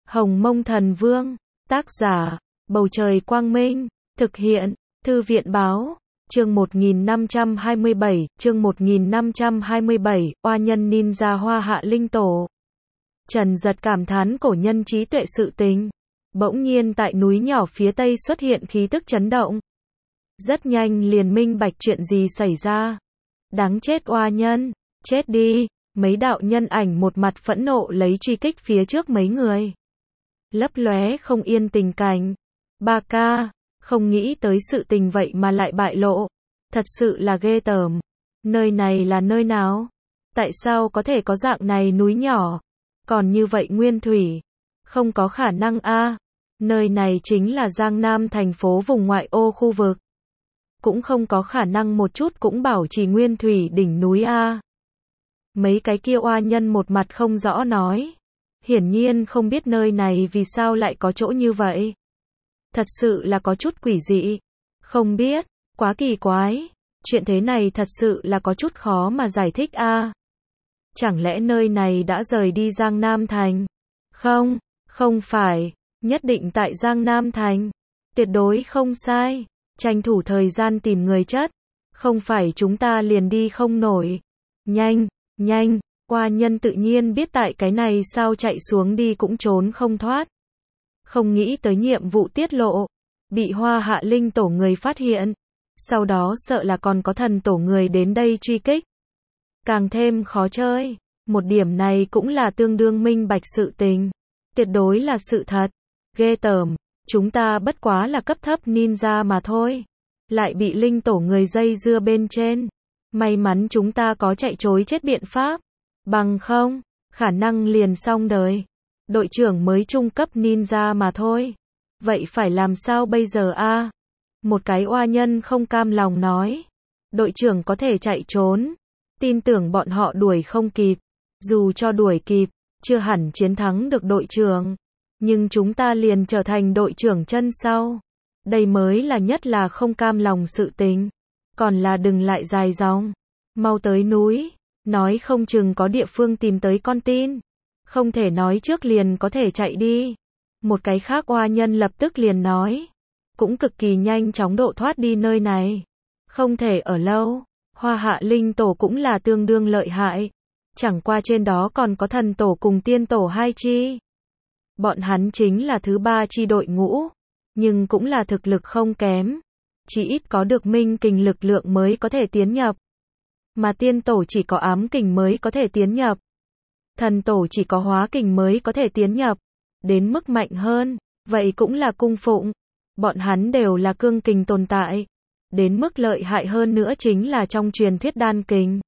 Hồng Mông Thần Vương, tác giả, Bầu Trời Quang Minh, thực hiện, Thư viện Báo, chương 1527, chương 1527, oa nhân ninja Hoa Hạ Linh Tổ. Trần Giật cảm thán cổ nhân trí tuệ sự tình. Bỗng nhiên tại núi nhỏ phía tây xuất hiện khí tức chấn động. Rất nhanh liền minh bạch chuyện gì xảy ra. Đáng chết oa nhân, chết đi, mấy đạo nhân ảnh một mặt phẫn nộ lấy truy kích phía trước mấy người. Lấp lóe không yên tình cảnh. Ba ca, không nghĩ tới sự tình vậy mà lại bại lộ. Thật sự là ghê tởm. Nơi này là nơi nào? Tại sao có thể có dạng này núi nhỏ? Còn như vậy nguyên thủy. Không có khả năng a. Nơi này chính là Giang Nam thành phố vùng ngoại ô khu vực. Cũng không có khả năng một chút cũng bảo trì nguyên thủy đỉnh núi a. Mấy cái kia oa nhân một mặt không rõ nói. Hiển nhiên không biết nơi này vì sao lại có chỗ như vậy. Thật sự là có chút quỷ dị. Không biết, quá kỳ quái. Chuyện thế này thật sự là có chút khó mà giải thích a. Chẳng lẽ nơi này đã rời đi Giang Nam Thành? Không, không phải. Nhất định tại Giang Nam Thành. Tuyệt đối không sai. Tranh thủ thời gian tìm người chất. Không phải chúng ta liền đi không nổi. Nhanh, nhanh. Oa nhân tự nhiên biết tại cái này sao chạy xuống đi cũng trốn không thoát. Không nghĩ tới nhiệm vụ tiết lộ. Bị Hoa Hạ Linh Tổ người phát hiện. Sau đó sợ là còn có thần tổ người đến đây truy kích. Càng thêm khó chơi. Một điểm này cũng là tương đương minh bạch sự tình. Tuyệt đối là sự thật. Ghê tởm. Chúng ta bất quá là cấp thấp ninja mà thôi. Lại bị Linh Tổ người dây dưa bên trên. May mắn chúng ta có chạy trối chết biện pháp. Bằng không, khả năng liền xong đời. Đội trưởng mới trung cấp ninja mà thôi. Vậy phải làm sao bây giờ a? Một cái oa nhân không cam lòng nói. Đội trưởng có thể chạy trốn. Tin tưởng bọn họ đuổi không kịp. Dù cho đuổi kịp, chưa hẳn chiến thắng được đội trưởng. Nhưng chúng ta liền trở thành đội trưởng chân sau. Đây mới là nhất là không cam lòng sự tình. Còn là đừng lại dài dòng. Mau tới núi. Nói không chừng có địa phương tìm tới con tin. Không thể nói trước liền có thể chạy đi. Một cái khác oa nhân lập tức liền nói. Cũng cực kỳ nhanh chóng độ thoát đi nơi này. Không thể ở lâu. Hoa Hạ Linh Tổ cũng là tương đương lợi hại. Chẳng qua trên đó còn có thần tổ cùng tiên tổ hai chi. Bọn hắn chính là thứ ba chi đội ngũ. Nhưng cũng là thực lực không kém. Chỉ ít có được minh kình lực lượng mới có thể tiến nhập. Mà tiên tổ chỉ có ám kình mới có thể tiến nhập. Thần tổ chỉ có hóa kình mới có thể tiến nhập. Đến mức mạnh hơn, vậy cũng là cung phụng. Bọn hắn đều là cương kình tồn tại. Đến mức lợi hại hơn nữa chính là trong truyền thuyết đan kình.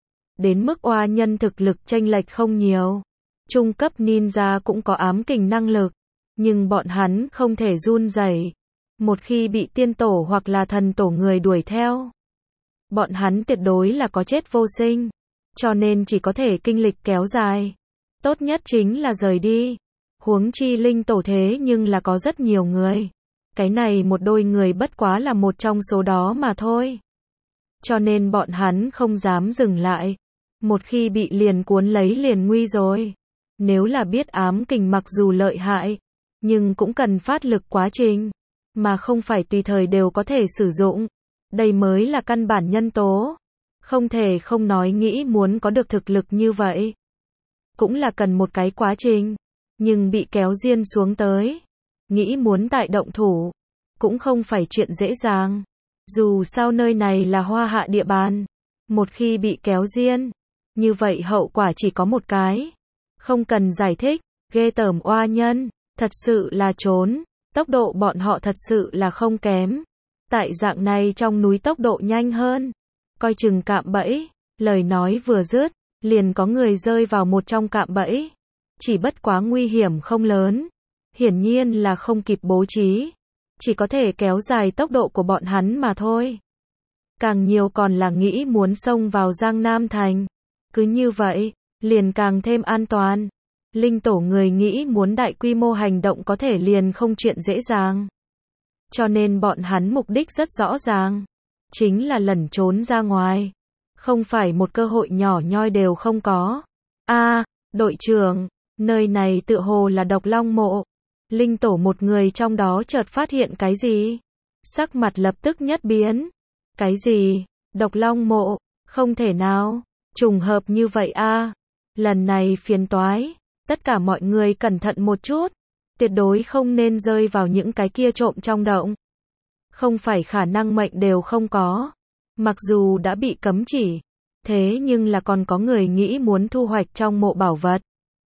Đến mức oa nhân thực lực chênh lệch không nhiều. Trung cấp ninja cũng có ám kình năng lực. Nhưng bọn hắn không thể run rẩy. Một khi bị tiên tổ hoặc là thần tổ người đuổi theo. Bọn hắn tuyệt đối là có chết vô sinh. Cho nên chỉ có thể kinh lịch kéo dài. Tốt nhất chính là rời đi. Huống chi Linh Tổ thế nhưng là có rất nhiều người. Cái này một đôi người bất quá là một trong số đó mà thôi. Cho nên bọn hắn không dám dừng lại. Một khi bị liền cuốn lấy liền nguy rồi. Nếu là biết ám kình mặc dù lợi hại, nhưng cũng cần phát lực quá trình. Mà không phải tùy thời đều có thể sử dụng. Đây mới là căn bản nhân tố. Không thể không nói nghĩ muốn có được thực lực như vậy. Cũng là cần một cái quá trình. Nhưng bị kéo diên xuống tới. Nghĩ muốn tại động thủ. Cũng không phải chuyện dễ dàng. Dù sao nơi này là Hoa Hạ địa bàn. Một khi bị kéo diên. Như vậy hậu quả chỉ có một cái. Không cần giải thích. Ghê tởm oa nhân. Thật sự là trốn. Tốc độ bọn họ thật sự là không kém. Tại dạng này trong núi tốc độ nhanh hơn. Coi chừng cạm bẫy. Lời nói vừa dứt. Liền có người rơi vào một trong cạm bẫy. Chỉ bất quá nguy hiểm không lớn. Hiển nhiên là không kịp bố trí. Chỉ có thể kéo dài tốc độ của bọn hắn mà thôi. Càng nhiều còn là nghĩ muốn xông vào Giang Nam Thành. Cứ như vậy, liền càng thêm an toàn. Linh Tổ người nghĩ muốn đại quy mô hành động có thể liền không chuyện dễ dàng. Cho nên bọn hắn mục đích rất rõ ràng. Chính là lẩn trốn ra ngoài. Không phải một cơ hội nhỏ nhoi đều không có. Đội trưởng, Nơi này tựa hồ là Độc Long mộ. Linh tổ một người trong đó chợt phát hiện cái gì? Sắc mặt lập tức nhất biến. Cái gì? Độc Long mộ? Không thể nào. Trùng hợp như vậy a. Lần này phiền toái. Tất cả mọi người cẩn thận một chút. Tuyệt đối không nên rơi vào những cái kia trộm trong động. Không phải khả năng mệnh đều không có. Mặc dù đã bị cấm chỉ. Thế nhưng là còn có người nghĩ muốn thu hoạch trong mộ bảo vật.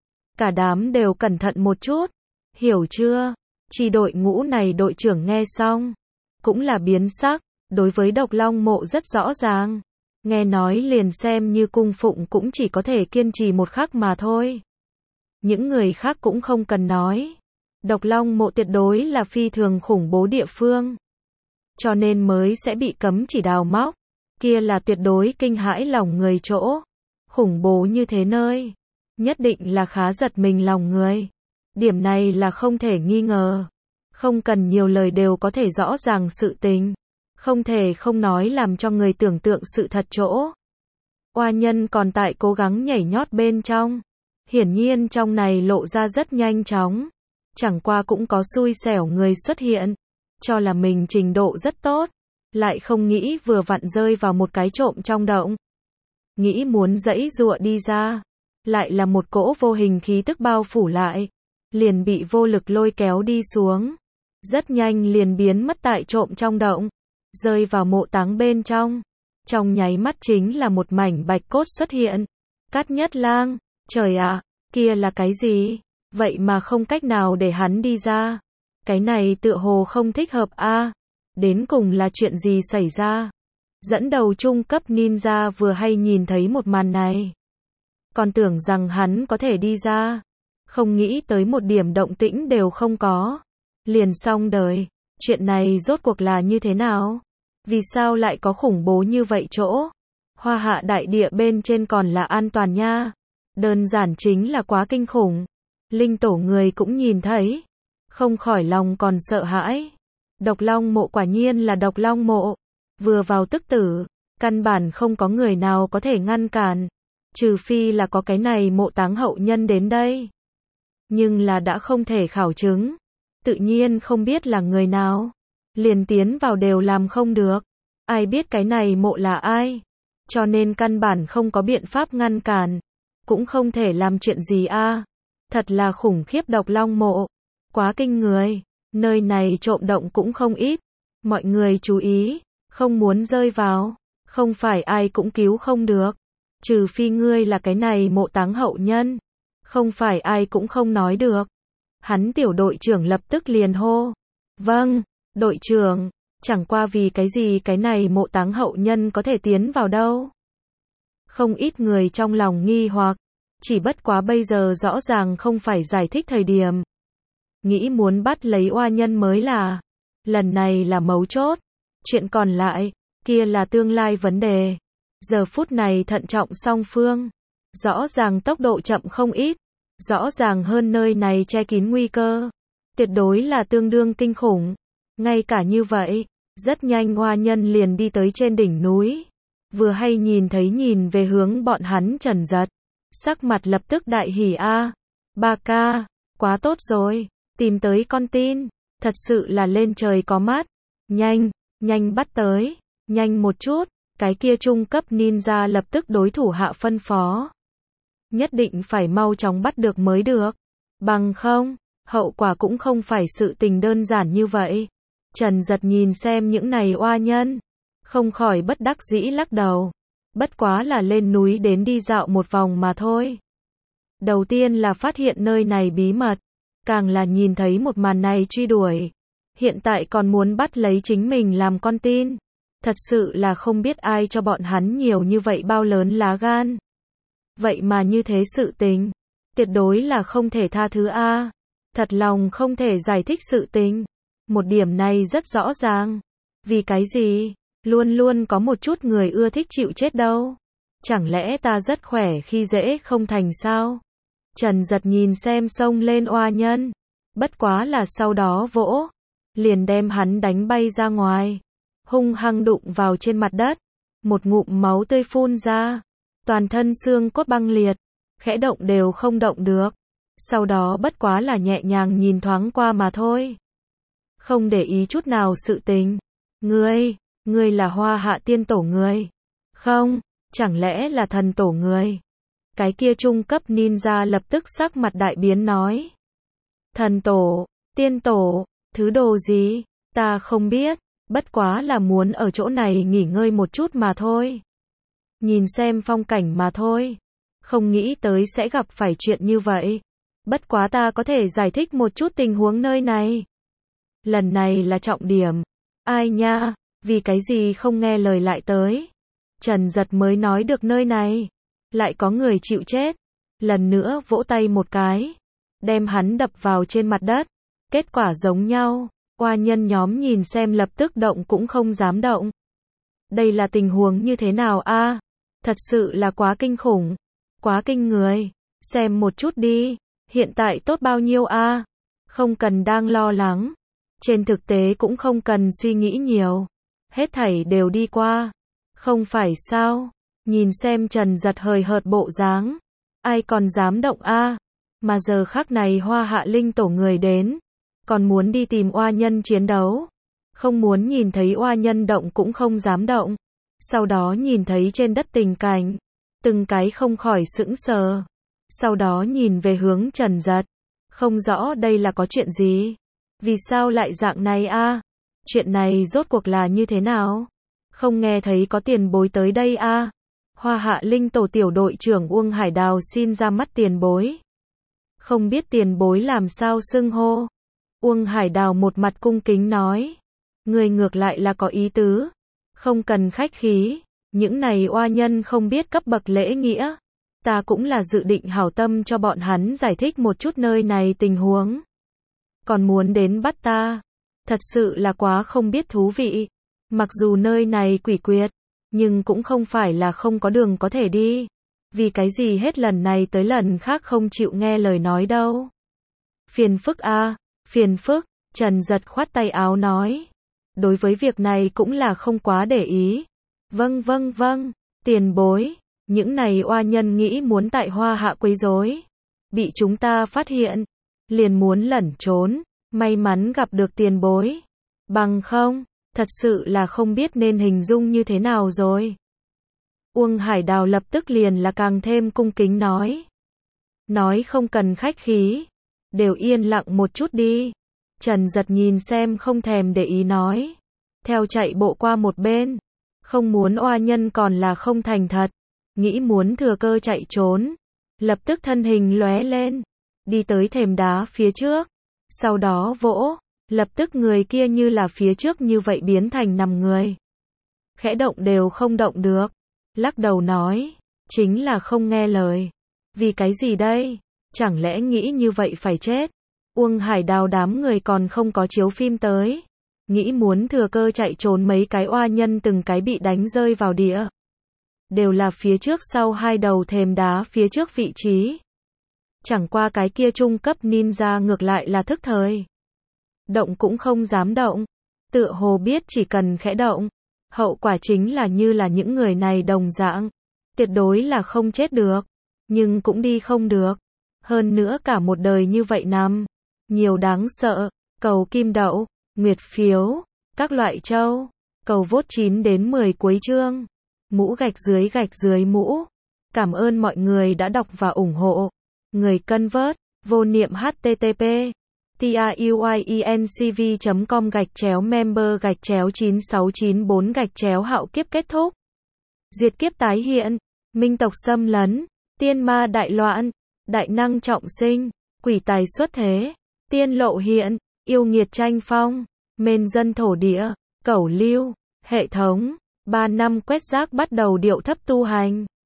Cả đám đều cẩn thận một chút. Hiểu chưa? Chi đội ngũ này đội trưởng nghe xong. Cũng là biến sắc. Đối với Độc Long mộ rất rõ ràng. Nghe nói liền xem như cung phụng cũng chỉ có thể kiên trì một khắc mà thôi. Những người khác cũng không cần nói. Độc Long mộ tuyệt đối là phi thường khủng bố địa phương. Cho nên mới sẽ bị cấm chỉ đào móc. Kia là tuyệt đối kinh hãi lòng người chỗ. Khủng bố như thế nơi. Nhất định là khá giật mình lòng người. Điểm này là không thể nghi ngờ. Không cần nhiều lời đều có thể rõ ràng sự tình. Không thể không nói làm cho người tưởng tượng sự thật chỗ. Oa nhân còn tại cố gắng nhảy nhót bên trong. Hiển nhiên trong này lộ ra rất nhanh chóng. Chẳng qua cũng có xui xẻo người xuất hiện. Cho là mình trình độ rất tốt. Lại không nghĩ vừa vặn rơi vào một cái trộm trong động. Nghĩ muốn giãy giụa đi ra. Lại là một cỗ vô hình khí tức bao phủ lại. Liền bị vô lực lôi kéo đi xuống. Rất nhanh liền biến mất tại trộm trong động. Rơi vào mộ táng bên trong. Trong nháy mắt chính là một mảnh bạch cốt xuất hiện. Cát Nhất Lang, trời ạ, kia là cái gì? Vậy mà không cách nào để hắn đi ra. Cái này tựa hồ không thích hợp a. Đến cùng là chuyện gì xảy ra? Dẫn đầu trung cấp ninja vừa hay nhìn thấy một màn này. Còn tưởng rằng hắn có thể đi ra. Không nghĩ tới một điểm động tĩnh đều không có. Liền xong đời. Chuyện này rốt cuộc là như thế nào? Vì sao lại có khủng bố như vậy chỗ? Hoa Hạ đại địa bên trên còn là an toàn nha. Đơn giản chính là quá kinh khủng. Linh tổ người cũng nhìn thấy. Không khỏi lòng còn sợ hãi. Độc Long mộ quả nhiên là Độc Long mộ. Vừa vào tức tử. Căn bản không có người nào có thể ngăn cản. Trừ phi là có cái này mộ táng hậu nhân đến đây. Nhưng là đã không thể khảo chứng. Tự nhiên không biết là người nào. Liền tiến vào đều làm không được. Ai biết cái này mộ là ai. Cho nên căn bản không có biện pháp ngăn cản. Cũng không thể làm chuyện gì a. Thật là khủng khiếp Độc Long mộ. Quá kinh người. Nơi này trộm động cũng không ít. Mọi người chú ý. Không muốn rơi vào. Không phải ai cũng cứu không được. Trừ phi ngươi là cái này mộ táng hậu nhân. Không phải ai cũng không nói được. Hắn tiểu đội trưởng lập tức liền hô. Vâng, đội trưởng. Chẳng qua vì cái gì cái này mộ táng hậu nhân có thể tiến vào đâu. Không ít người trong lòng nghi hoặc. Chỉ bất quá bây giờ rõ ràng không phải giải thích thời điểm. Nghĩ muốn bắt lấy oa nhân mới là. Lần này là mấu chốt. Chuyện còn lại, kia là tương lai vấn đề. Giờ phút này thận trọng song phương. Rõ ràng tốc độ chậm không ít. Rõ ràng hơn nơi này che kín nguy cơ. Tuyệt đối là tương đương kinh khủng. Ngay cả như vậy, rất nhanh oa nhân liền đi tới trên đỉnh núi. Vừa hay nhìn thấy nhìn về hướng bọn hắn Trần Giật. Sắc mặt lập tức đại hỉ a. Ba ca, quá tốt rồi, tìm tới con tin. Thật sự là lên trời có mắt. Nhanh, nhanh bắt tới. Nhanh một chút. Cái kia trung cấp ninja lập tức đối thủ hạ phân phó. Nhất định phải mau chóng bắt được mới được. Bằng không, hậu quả cũng không phải sự tình đơn giản như vậy. Trần Giật nhìn xem những này oa nhân. Không khỏi bất đắc dĩ lắc đầu. Bất quá là lên núi đến đi dạo một vòng mà thôi. Đầu tiên là phát hiện nơi này bí mật. Càng là nhìn thấy một màn này truy đuổi. Hiện tại còn muốn bắt lấy chính mình làm con tin. Thật sự là không biết ai cho bọn hắn nhiều như vậy bao lớn lá gan. Vậy mà như thế sự tình. Tuyệt đối là không thể tha thứ a. Thật lòng không thể giải thích sự tình. Một điểm này rất rõ ràng. Vì cái gì? Luôn luôn có một chút người ưa thích chịu chết đâu. Chẳng lẽ ta rất khỏe khi dễ không thành sao? Trần Giật nhìn xem xông lên oa nhân. Bất quá là sau đó vỗ. Liền đem hắn đánh bay ra ngoài. Hung hăng đụng vào trên mặt đất. Một ngụm máu tươi phun ra. Toàn thân xương cốt băng liệt. Khẽ động đều không động được. Sau đó bất quá là nhẹ nhàng nhìn thoáng qua mà thôi. Không để ý chút nào sự tình. Ngươi là Hoa Hạ tiên tổ người. Không, chẳng lẽ là thần tổ người. Cái kia trung cấp ninja lập tức sắc mặt đại biến nói. Thần tổ, tiên tổ, thứ đồ gì, ta không biết, bất quá là muốn ở chỗ này nghỉ ngơi một chút mà thôi. Nhìn xem phong cảnh mà thôi. Không nghĩ tới sẽ gặp phải chuyện như vậy. Bất quá ta có thể giải thích một chút tình huống nơi này. Lần này là trọng điểm. Ai nha, vì cái gì không nghe lời lại tới. Trần Giật mới nói được nơi này. Lại có người chịu chết. Lần nữa vỗ tay một cái. Đem hắn đập vào trên mặt đất. Kết quả giống nhau. Oa nhân nhóm nhìn xem lập tức động cũng không dám động. Đây là tình huống như thế nào a? Thật sự là quá kinh khủng. Quá kinh người. Xem một chút đi. Hiện tại tốt bao nhiêu a? Không cần đang lo lắng. Trên thực tế cũng không cần suy nghĩ nhiều. Hết thảy đều đi qua. Không phải sao? Nhìn xem Trần Giật hời hợt bộ dáng. Ai còn dám động a? Mà giờ khắc này Hoa Hạ linh tổ người đến. Còn muốn đi tìm oa nhân chiến đấu. Không muốn nhìn thấy oa nhân động cũng không dám động. Sau đó nhìn thấy trên đất tình cảnh. Từng cái không khỏi sững sờ. Sau đó nhìn về hướng Trần Giật. Không rõ đây là có chuyện gì. Vì sao lại dạng này a? Chuyện này rốt cuộc là như thế nào? Không nghe thấy có tiền bối tới đây a? Hoa Hạ linh tổ tiểu đội trưởng Uông Hải Đào xin ra mắt tiền bối. Không biết tiền bối làm sao xưng hô. Uông Hải Đào một mặt cung kính nói. Người ngược lại là có ý tứ. Không cần khách khí. Những này oa nhân không biết cấp bậc lễ nghĩa. Ta cũng là dự định hảo tâm cho bọn hắn giải thích một chút nơi này tình huống. Còn muốn đến bắt ta. Thật sự là quá không biết thú vị. Mặc dù nơi này quỷ quyệt. Nhưng cũng không phải là không có đường có thể đi. Vì cái gì hết lần này tới lần khác không chịu nghe lời nói đâu. Phiền phức a, phiền phức. Trần Giật khoát tay áo nói. Đối với việc này cũng là không quá để ý. Vâng, tiền bối. Những này oa nhân nghĩ muốn tại Hoa Hạ quấy rối. Bị chúng ta phát hiện. Liền muốn lẩn trốn. May mắn gặp được tiền bối. Bằng không, thật sự là không biết nên hình dung như thế nào rồi. Uông Hải Đào lập tức liền là càng thêm cung kính nói. Nói không cần khách khí. Đều yên lặng một chút đi. Trần Giật nhìn xem không thèm để ý nói. Theo chạy bộ qua một bên. Không muốn oa nhân còn là không thành thật. Nghĩ muốn thừa cơ chạy trốn. Lập tức thân hình lóe lên. Đi tới thềm đá phía trước. Sau đó vỗ. Lập tức người kia như là phía trước như vậy biến thành nằm người. Khẽ động đều không động được. Lắc đầu nói. Chính là không nghe lời. Vì cái gì đây? Chẳng lẽ nghĩ như vậy phải chết? Uông Hải Đào đám người còn không có chiếu phim tới. Nghĩ muốn thừa cơ chạy trốn mấy cái oa nhân từng cái bị đánh rơi vào địa. Đều là phía trước sau hai đầu thềm đá phía trước vị trí. Chẳng qua cái kia trung cấp ninja ngược lại là thức thời. Động cũng không dám động. Tựa hồ biết chỉ cần khẽ động. Hậu quả chính là như là những người này đồng dạng. Tuyệt đối là không chết được. Nhưng cũng đi không được. Hơn nữa cả một đời như vậy nằm. Nhiều đáng sợ. Cầu kim đậu, nguyệt phiếu, các loại châu. Cầu vote 9 đến 10 cuối chương. Mũ gạch dưới mũ. Cảm ơn mọi người đã đọc và ủng hộ. Người cân vớt, vô niệm http truyencv.com/member/9694 hạo kiếp kết thúc. Diệt kiếp tái hiện, minh tộc xâm lấn, tiên ma đại loạn, đại năng trọng sinh, quỷ tài xuất thế, tiên lộ hiện, yêu nghiệt tranh phong, mên dân thổ địa, cẩu lưu, hệ thống, 3 năm quét rác bắt đầu điệu thấp tu hành.